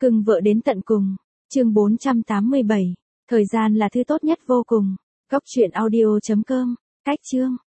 Cưng vợ đến tận cùng. Chương 487. Thời gian là thứ tốt nhất vô cùng. Góc truyện audio.com. Cách chương.